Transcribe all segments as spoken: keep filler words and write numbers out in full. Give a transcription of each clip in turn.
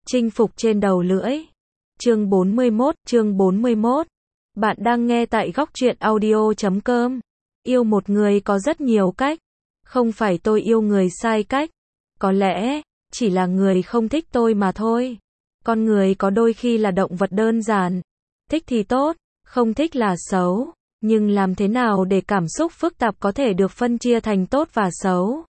Chinh phục trên đầu lưỡi. Chương bốn mươi mốt, chương bốn mươi mốt. Bạn đang nghe tại góc truyện audio chấm com. Yêu một người có rất nhiều cách. Không phải tôi yêu người sai cách. Có lẽ, chỉ là người không thích tôi mà thôi. Con người có đôi khi là động vật đơn giản. Thích thì tốt, không thích là xấu. Nhưng làm thế nào để cảm xúc phức tạp có thể được phân chia thành tốt và xấu?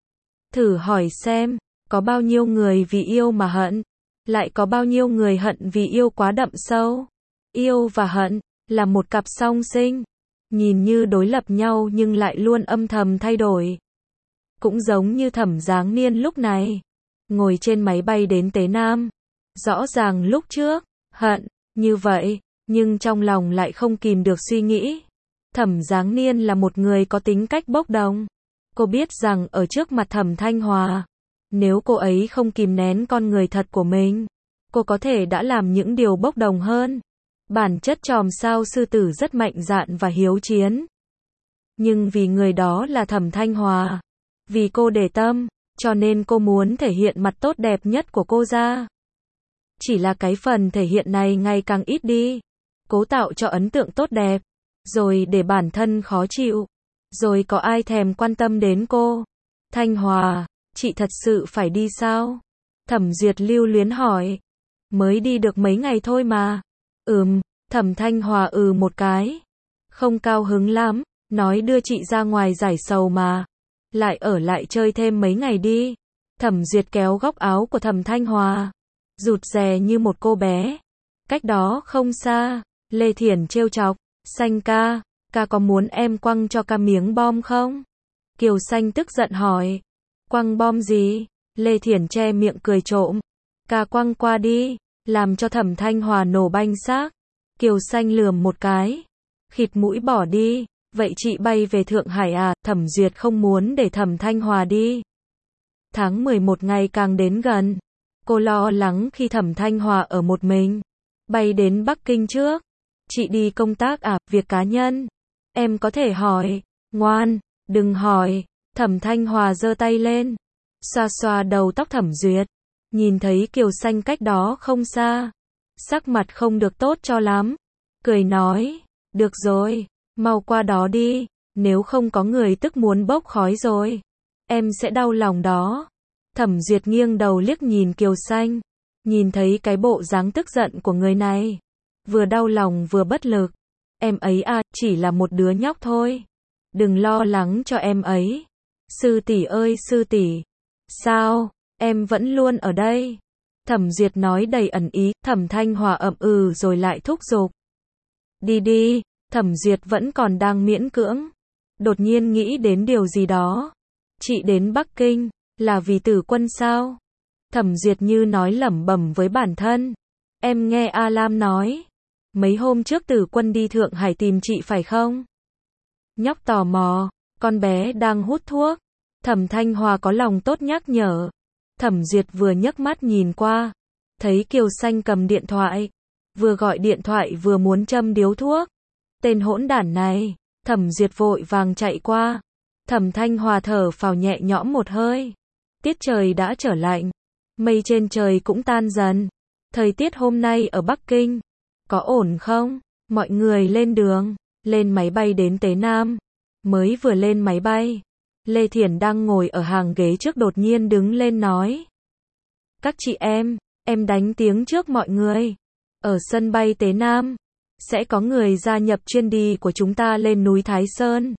Thử hỏi xem, có bao nhiêu người vì yêu mà hận? Lại có bao nhiêu người hận vì yêu quá đậm sâu? Yêu và hận là một cặp song sinh, nhìn như đối lập nhau nhưng lại luôn âm thầm thay đổi. Cũng giống như Thẩm Giáng Niên lúc này, ngồi trên máy bay đến Tế Nam. Rõ ràng lúc trước, hận, như vậy, nhưng trong lòng lại không kìm được suy nghĩ. Thẩm Giáng Niên là một người có tính cách bốc đồng. Cô biết rằng ở trước mặt Thẩm Thanh Hòa, nếu cô ấy không kìm nén con người thật của mình, cô có thể đã làm những điều bốc đồng hơn. Bản chất chòm sao sư tử rất mạnh dạn và hiếu chiến. Nhưng vì người đó là Thẩm Thanh Hòa, vì cô để tâm, cho nên cô muốn thể hiện mặt tốt đẹp nhất của cô ra. Chỉ là cái phần thể hiện này ngày càng ít đi. Cố tạo cho ấn tượng tốt đẹp, rồi để bản thân khó chịu, rồi có ai thèm quan tâm đến cô. Thanh Hòa, chị thật sự phải đi sao? Thẩm Duyệt lưu luyến hỏi. Mới đi được mấy ngày thôi mà. Ừm, Thẩm Thanh Hòa ừ một cái. Không cao hứng lắm, nói đưa chị ra ngoài giải sầu mà. Lại ở lại chơi thêm mấy ngày đi. Thẩm Duyệt kéo góc áo của Thẩm Thanh Hòa, rụt rè như một cô bé. Cách đó không xa, Lê Thiển trêu chọc. Xanh ca, ca có muốn em quăng cho ca miếng bom không? Kiều Xanh tức giận hỏi. Quăng bom gì? Lê Thiển che miệng cười trộm. Ca quăng qua đi, làm cho Thẩm Thanh Hòa nổ banh xác. Kiều Xanh lườm một cái, khịt mũi bỏ đi. Vậy chị bay về Thượng Hải à? Thẩm Duyệt không muốn để Thẩm Thanh Hòa đi. Tháng mười một ngày càng đến gần. Cô lo lắng khi Thẩm Thanh Hòa ở một mình. Bay đến Bắc Kinh trước. Chị đi công tác à? Việc cá nhân. Em có thể hỏi. Ngoan, đừng hỏi. Thẩm Thanh Hòa giơ tay lên, xoa xoa đầu tóc Thẩm Duyệt. Nhìn thấy Kiều Xanh cách đó không xa, sắc mặt không được tốt cho lắm. Cười nói, được rồi, mau qua đó đi. Nếu không có người tức muốn bốc khói rồi, em sẽ đau lòng đó. Thẩm Duyệt nghiêng đầu liếc nhìn Kiều Xanh. Nhìn thấy cái bộ dáng tức giận của người này, vừa đau lòng vừa bất lực. Em ấy à, chỉ là một đứa nhóc thôi. Đừng lo lắng cho em ấy. Sư tỷ ơi sư tỷ. Sao, em vẫn luôn ở đây. Thẩm Duyệt nói đầy ẩn ý. Thẩm Thanh Hòa ậm ừ rồi lại thúc giục. Đi đi. Thẩm Duyệt vẫn còn đang miễn cưỡng. Đột nhiên nghĩ đến điều gì đó. Chị đến Bắc Kinh, là vì Tử Quân sao? Thẩm Duyệt như nói lẩm bẩm với bản thân. Em nghe A Lam nói, mấy hôm trước Tử Quân đi Thượng Hải tìm chị phải không? Nhóc tò mò, con bé đang hút thuốc. Thẩm Thanh Hòa có lòng tốt nhắc nhở. Thẩm Duyệt vừa nhấc mắt nhìn qua, thấy Kiều Xanh cầm điện thoại, vừa gọi điện thoại vừa muốn châm điếu thuốc. Tên hỗn đản này. Thẩm Duyệt vội vàng chạy qua. Thẩm Thanh Hòa thở phào nhẹ nhõm một hơi. Tiết trời đã trở lạnh, mây trên trời cũng tan dần. Thời tiết hôm nay ở Bắc Kinh có ổn không? Mọi người lên đường, lên máy bay đến Tế Nam. Mới vừa lên máy bay, Lê Thiển đang ngồi ở hàng ghế trước đột nhiên đứng lên nói. Các chị em, em đánh tiếng trước mọi người. Ở sân bay Tế Nam, sẽ có người gia nhập chuyến đi của chúng ta lên núi Thái Sơn.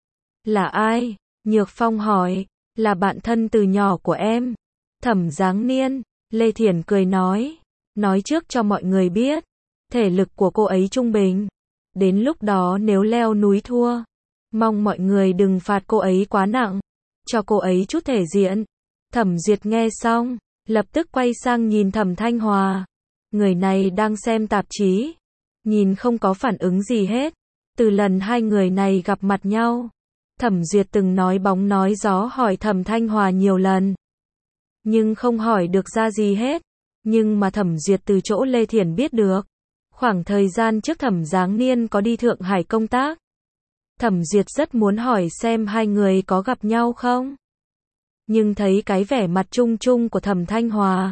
Là ai? Nhược Phong hỏi. Là bạn thân từ nhỏ của em. Thẩm Giáng Niên. Lê Thiển cười nói. Nói trước cho mọi người biết, thể lực của cô ấy trung bình. Đến lúc đó nếu leo núi thua, mong mọi người đừng phạt cô ấy quá nặng, cho cô ấy chút thể diện. Thẩm Duyệt nghe xong, lập tức quay sang nhìn Thẩm Thanh Hòa. Người này đang xem tạp chí, nhìn không có phản ứng gì hết. Từ lần hai người này gặp mặt nhau, Thẩm Duyệt từng nói bóng nói gió hỏi Thẩm Thanh Hòa nhiều lần, nhưng không hỏi được ra gì hết. Nhưng mà Thẩm Duyệt từ chỗ Lê Thiển biết được, khoảng thời gian trước Thẩm Giáng Niên có đi Thượng Hải công tác. Thẩm Duyệt rất muốn hỏi xem hai người có gặp nhau không. Nhưng thấy cái vẻ mặt chung chung của Thẩm Thanh Hòa,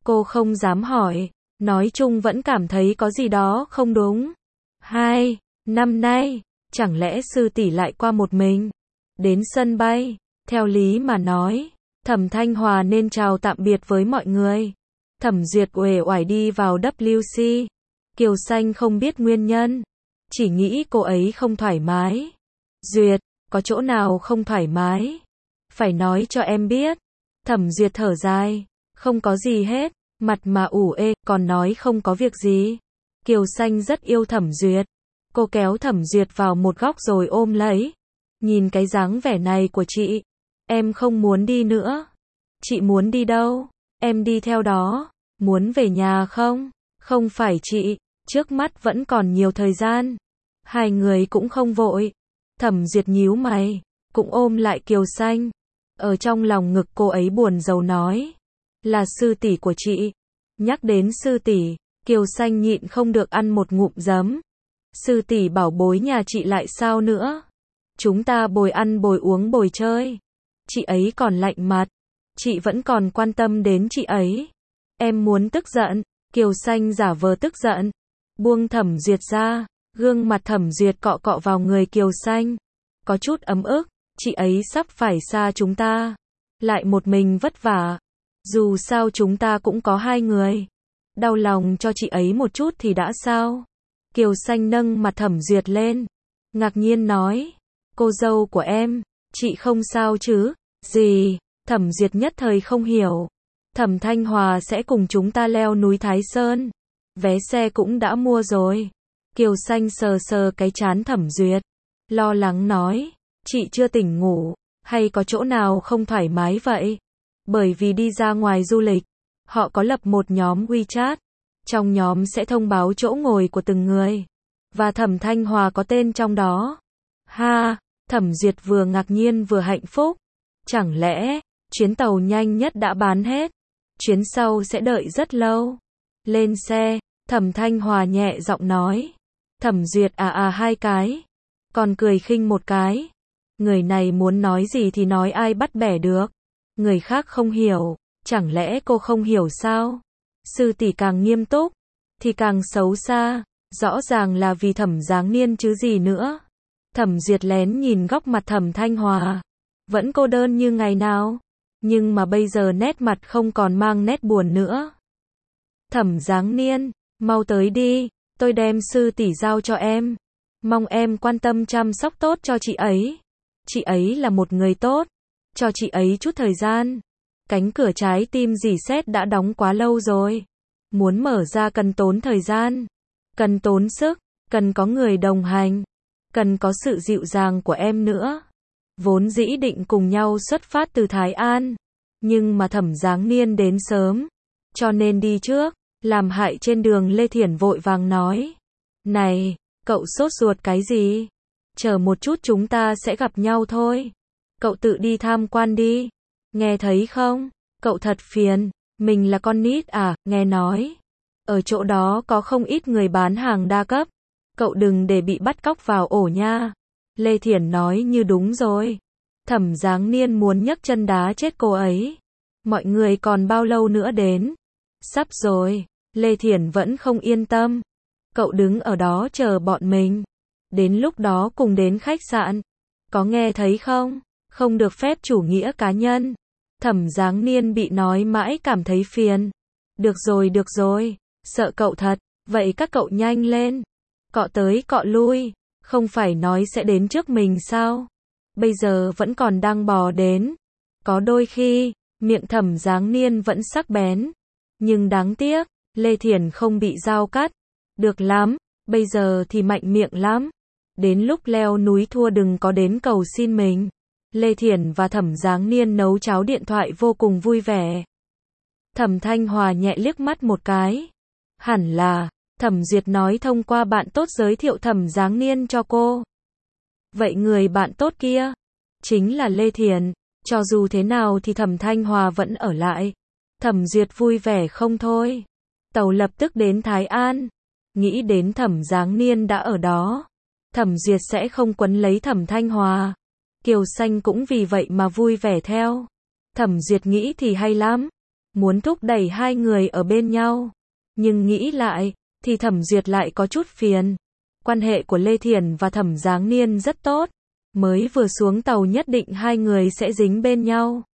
Cô không dám hỏi, nói chung vẫn cảm thấy có gì đó không đúng. Hai, năm nay, chẳng lẽ sư tỷ lại qua một mình? Đến sân bay, theo lý mà nói, Thẩm Thanh Hòa nên chào tạm biệt với mọi người. Thẩm Duyệt uể oải đi vào W C. Kiều Xanh không biết nguyên nhân, chỉ nghĩ cô ấy không thoải mái. Duyệt, có chỗ nào không thoải mái? Phải nói cho em biết. Thẩm Duyệt thở dài, không có gì hết, mặt mà ủ ê, còn nói không có việc gì. Kiều Xanh rất yêu Thẩm Duyệt. Cô kéo Thẩm Duyệt vào một góc rồi ôm lấy. Nhìn cái dáng vẻ này của chị, em không muốn đi nữa. Chị muốn đi đâu? Em đi theo đó. Muốn về nhà không? Không phải chị, trước mắt vẫn còn nhiều thời gian. Hai người cũng không vội. Thẩm Duyệt nhíu mày, cũng ôm lại Kiều Xanh. Ở trong lòng ngực cô ấy buồn rầu nói, là sư tỷ của chị. Nhắc đến sư tỷ, Kiều Xanh nhịn không được ăn một ngụm giấm. Sư tỷ bảo bối nhà chị lại sao nữa? Chúng ta bồi ăn bồi uống bồi chơi. Chị ấy còn lạnh mặt. Chị vẫn còn quan tâm đến chị ấy. Em muốn tức giận. Kiều Xanh giả vờ tức giận. Buông Thẩm Duyệt ra. Gương mặt Thẩm Duyệt cọ cọ vào người Kiều Xanh. Có chút ấm ức. Chị ấy sắp phải xa chúng ta. Lại một mình vất vả. Dù sao chúng ta cũng có hai người. Đau lòng cho chị ấy một chút thì đã sao? Kiều Xanh nâng mặt Thẩm Duyệt lên. Ngạc nhiên nói. Cô dâu của em, chị không sao chứ? Gì? Thẩm Duyệt nhất thời không hiểu. Thẩm Thanh Hòa sẽ cùng chúng ta leo núi Thái Sơn. Vé xe cũng đã mua rồi. Kiều Xanh sờ sờ cái trán Thẩm Duyệt. Lo lắng nói. Chị chưa tỉnh ngủ, hay có chỗ nào không thoải mái vậy? Bởi vì đi ra ngoài du lịch, họ có lập một nhóm WeChat. Trong nhóm sẽ thông báo chỗ ngồi của từng người. Và Thẩm Thanh Hòa có tên trong đó. Ha, Thẩm Duyệt vừa ngạc nhiên vừa hạnh phúc. Chẳng lẽ, chuyến tàu nhanh nhất đã bán hết? Chuyến sau sẽ đợi rất lâu. Lên xe, Thẩm Thanh Hòa nhẹ giọng nói. Thẩm Duyệt à à hai cái. Còn cười khinh một cái. Người này muốn nói gì thì nói, ai bắt bẻ được. Người khác không hiểu, chẳng lẽ cô không hiểu sao? Sư tỷ càng nghiêm túc, thì càng xấu xa. Rõ ràng là vì Thẩm Giáng Niên chứ gì nữa. Thẩm Duyệt lén nhìn góc mặt Thẩm Thanh Hòa. Vẫn cô đơn như ngày nào. Nhưng mà bây giờ nét mặt không còn mang nét buồn nữa. Thẩm Giáng Niên, mau tới đi. Tôi đem sư tỷ giao cho em. Mong em quan tâm chăm sóc tốt cho chị ấy. Chị ấy là một người tốt. Cho chị ấy chút thời gian. Cánh cửa trái tim dì xét đã đóng quá lâu rồi. Muốn mở ra cần tốn thời gian. Cần tốn sức. Cần có người đồng hành. Cần có sự dịu dàng của em nữa. Vốn dĩ định cùng nhau xuất phát từ Thái An. Nhưng mà Thẩm Giáng Niên đến sớm. Cho nên đi trước. Làm hại trên đường. Lê Thiển vội vàng nói. Này, cậu sốt ruột cái gì? Chờ một chút chúng ta sẽ gặp nhau thôi. Cậu tự đi tham quan đi. Nghe thấy không? Cậu thật phiền. Mình là con nít à? Nghe nói. Ở chỗ đó có không ít người bán hàng đa cấp. Cậu đừng để bị bắt cóc vào ổ nha. Lê Thiển nói như đúng rồi. Thẩm Giáng Niên muốn nhấc chân đá chết cô ấy. Mọi người còn bao lâu nữa đến? Sắp rồi. Lê Thiển vẫn không yên tâm. Cậu đứng ở đó chờ bọn mình. Đến lúc đó cùng đến khách sạn. Có nghe thấy không? Không được phép chủ nghĩa cá nhân. Thẩm Giáng Niên bị nói mãi cảm thấy phiền. Được rồi được rồi. Sợ cậu thật. Vậy các cậu nhanh lên. Cọ tới cọ lui. Không phải nói sẽ đến trước mình sao? Bây giờ vẫn còn đang bò đến. Có đôi khi, miệng Thẩm Giáng Niên vẫn sắc bén. Nhưng đáng tiếc, Lê Thiển không bị dao cắt. Được lắm. Bây giờ thì mạnh miệng lắm. Đến lúc leo núi thua đừng có đến cầu xin mình. Lê Thiển và Thẩm Giáng Niên nấu cháo điện thoại vô cùng vui vẻ. Thẩm Thanh Hòa nhẹ liếc mắt một cái. Hẳn là, Thẩm Duyệt nói thông qua bạn tốt giới thiệu Thẩm Giáng Niên cho cô. Vậy người bạn tốt kia, chính là Lê Thiển. Cho dù thế nào thì Thẩm Thanh Hòa vẫn ở lại. Thẩm Duyệt vui vẻ không thôi. Tàu lập tức đến Thái An. Nghĩ đến Thẩm Giáng Niên đã ở đó. Thẩm Duyệt sẽ không quấn lấy Thẩm Thanh Hòa. Kiều Xanh cũng vì vậy mà vui vẻ theo. Thẩm Duyệt nghĩ thì hay lắm. muốn thúc đẩy hai người ở bên nhau. Nhưng nghĩ lại, thì Thẩm Duyệt lại có chút phiền. Quan hệ của Lê Thiển và Thẩm Giáng Niên rất tốt. Mới vừa xuống tàu nhất định hai người sẽ dính bên nhau.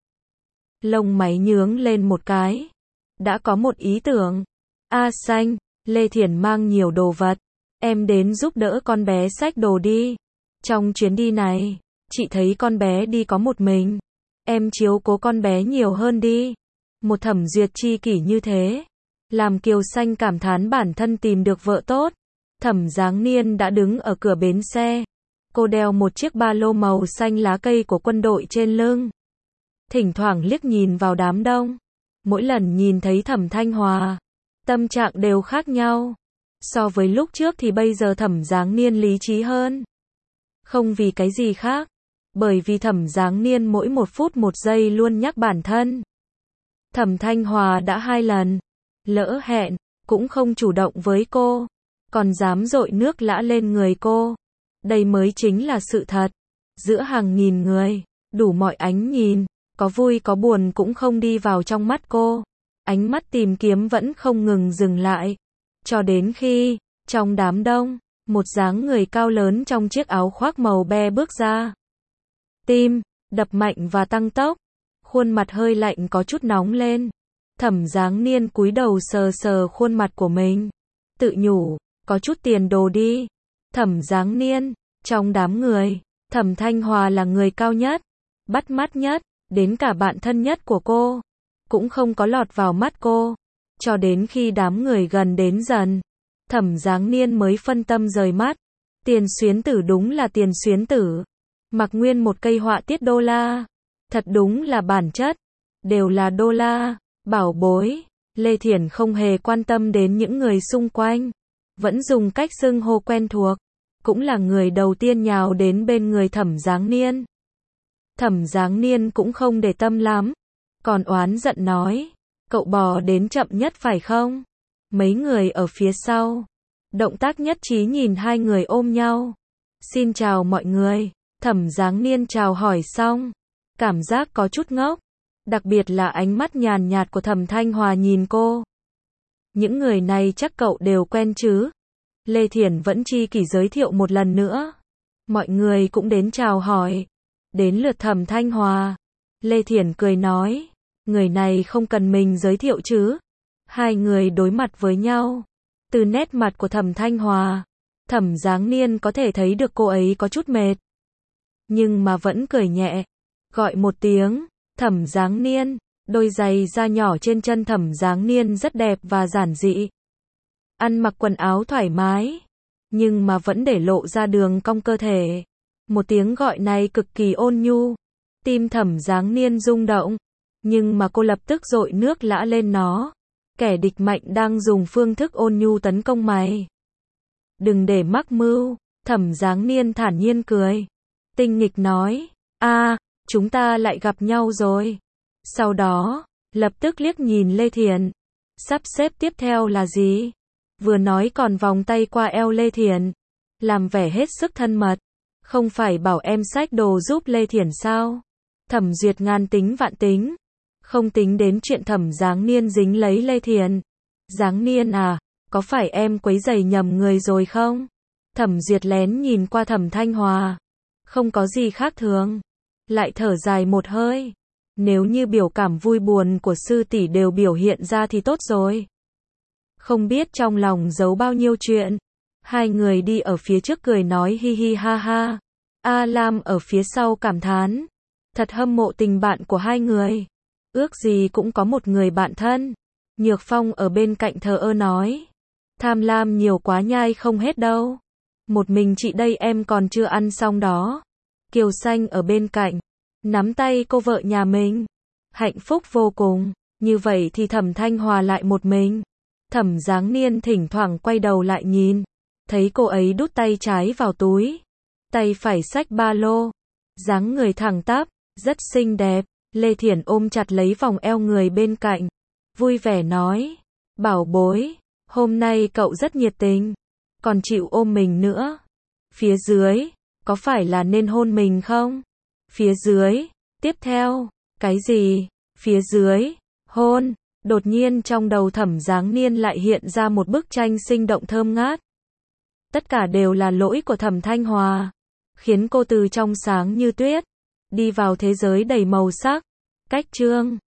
Lông máy nhướng lên một cái. Đã có một ý tưởng. A Xanh, Lê Thiển mang nhiều đồ vật. Em đến giúp đỡ con bé xách đồ đi. Trong chuyến đi này, chị thấy con bé đi có một mình. Em chiếu cố con bé nhiều hơn đi. Một Thẩm Duyệt chi kỷ như thế. Làm Kiều Xanh cảm thán bản thân tìm được vợ tốt. Thẩm Giáng Niên đã đứng ở cửa bến xe. Cô đeo một chiếc ba lô màu xanh lá cây của quân đội trên lưng. Thỉnh thoảng liếc nhìn vào đám đông. Mỗi lần nhìn thấy Thẩm Thanh Hòa, tâm trạng đều khác nhau. So với lúc trước thì bây giờ Thẩm Giáng Niên lý trí hơn. Không vì cái gì khác. Bởi vì Thẩm Giáng Niên mỗi một phút một giây luôn nhắc bản thân. Thẩm Thanh Hòa đã hai lần lỡ hẹn, cũng không chủ động với cô. Còn dám dội nước lã lên người cô. Đây mới chính là sự thật. Giữa hàng nghìn người, đủ mọi ánh nhìn, có vui có buồn cũng không đi vào trong mắt cô. Ánh mắt tìm kiếm vẫn không ngừng dừng lại. Cho đến khi, trong đám đông, một dáng người cao lớn trong chiếc áo khoác màu be bước ra. Tim, đập mạnh và tăng tốc. Khuôn mặt hơi lạnh có chút nóng lên. Thẩm Giáng Niên cúi đầu sờ sờ khuôn mặt của mình. Tự nhủ, có chút tiền đồ đi. Thẩm Giáng Niên, trong đám người, Thẩm Thanh Hòa là người cao nhất, bắt mắt nhất, đến cả bạn thân nhất của cô, cũng không có lọt vào mắt cô. Cho đến khi đám người gần đến dần, Thẩm Giáng Niên mới phân tâm rời mắt. Tiền xuyến tử đúng là tiền xuyến tử. Mặc nguyên một cây họa tiết đô la. Thật đúng là bản chất. Đều là đô la. Bảo bối. Lê Thiển không hề quan tâm đến những người xung quanh. Vẫn dùng cách xưng hô quen thuộc. Cũng là người đầu tiên nhào đến bên người Thẩm Giáng Niên. Thẩm Giáng Niên cũng không để tâm lắm. Còn oán giận nói. Cậu bò đến chậm nhất phải không? Mấy người ở phía sau. Động tác nhất trí nhìn hai người ôm nhau. Xin chào mọi người. Thẩm Giáng Niên chào hỏi xong. Cảm giác có chút ngốc. Đặc biệt là ánh mắt nhàn nhạt của Thẩm Thanh Hòa nhìn cô. Những người này chắc cậu đều quen chứ? Lê Thiển vẫn chi kỷ giới thiệu một lần nữa. Mọi người cũng đến chào hỏi. Đến lượt Thẩm Thanh Hòa. Lê Thiển cười nói. Người này không cần mình giới thiệu chứ? Hai người đối mặt với nhau. Từ nét mặt của Thẩm Thanh Hòa, Thẩm Giáng Niên có thể thấy được cô ấy có chút mệt. Nhưng mà vẫn cười nhẹ. Gọi một tiếng, Thẩm Giáng Niên. Đôi giày da nhỏ trên chân Thẩm Giáng Niên rất đẹp và giản dị. Ăn mặc quần áo thoải mái, nhưng mà vẫn để lộ ra đường cong cơ thể. Một tiếng gọi này cực kỳ ôn nhu. Tim Thẩm Giáng Niên rung động. Nhưng mà cô lập tức dội nước lã lên nó. Kẻ địch mạnh đang dùng phương thức ôn nhu tấn công mày. Đừng để mắc mưu. Thẩm Giáng Niên thản nhiên cười. Tinh nghịch nói. A, chúng ta lại gặp nhau rồi. Sau đó, lập tức liếc nhìn Lê Thiển. Sắp xếp tiếp theo là gì? Vừa nói còn vòng tay qua eo Lê Thiển. Làm vẻ hết sức thân mật. Không phải bảo em xách đồ giúp Lê Thiển sao? Thẩm Duyệt ngàn tính vạn tính. Không tính đến chuyện Thẩm Giáng Niên dính lấy Lê Thiển. Giáng Niên à, có phải em quấy giày nhầm người rồi không? Thẩm Duyệt lén nhìn qua Thẩm Thanh Hòa. Không có gì khác thường. Lại thở dài một hơi. Nếu như biểu cảm vui buồn của sư tỷ đều biểu hiện ra thì tốt rồi. Không biết trong lòng giấu bao nhiêu chuyện. Hai người đi ở phía trước cười nói hi hi ha ha. A Lam ở phía sau cảm thán. Thật hâm mộ tình bạn của hai người. Ước gì cũng có một người bạn thân. Nhược Phong ở bên cạnh thờ ơ nói. Tham lam nhiều quá nhai không hết đâu. Một mình chị đây em còn chưa ăn xong đó. Kiều Xanh ở bên cạnh. Nắm tay cô vợ nhà mình. Hạnh phúc vô cùng. Như vậy thì Thẩm Thanh Hòa lại một mình. Thẩm Giáng Niên thỉnh thoảng quay đầu lại nhìn. Thấy cô ấy đút tay trái vào túi. Tay phải xách ba lô. Dáng người thẳng tắp. Rất xinh đẹp. Lê Thiển ôm chặt lấy vòng eo người bên cạnh. Vui vẻ nói. Bảo bối. Hôm nay cậu rất nhiệt tình. Còn chịu ôm mình nữa. Phía dưới. Có phải là nên hôn mình không? Phía dưới. Tiếp theo. Cái gì? Phía dưới. Hôn. Đột nhiên trong đầu Thẩm Giáng Niên lại hiện ra một bức tranh sinh động thơm ngát. Tất cả đều là lỗi của Thẩm Thanh Hòa, khiến cô từ trong sáng như tuyết, đi vào thế giới đầy màu sắc. Cách chương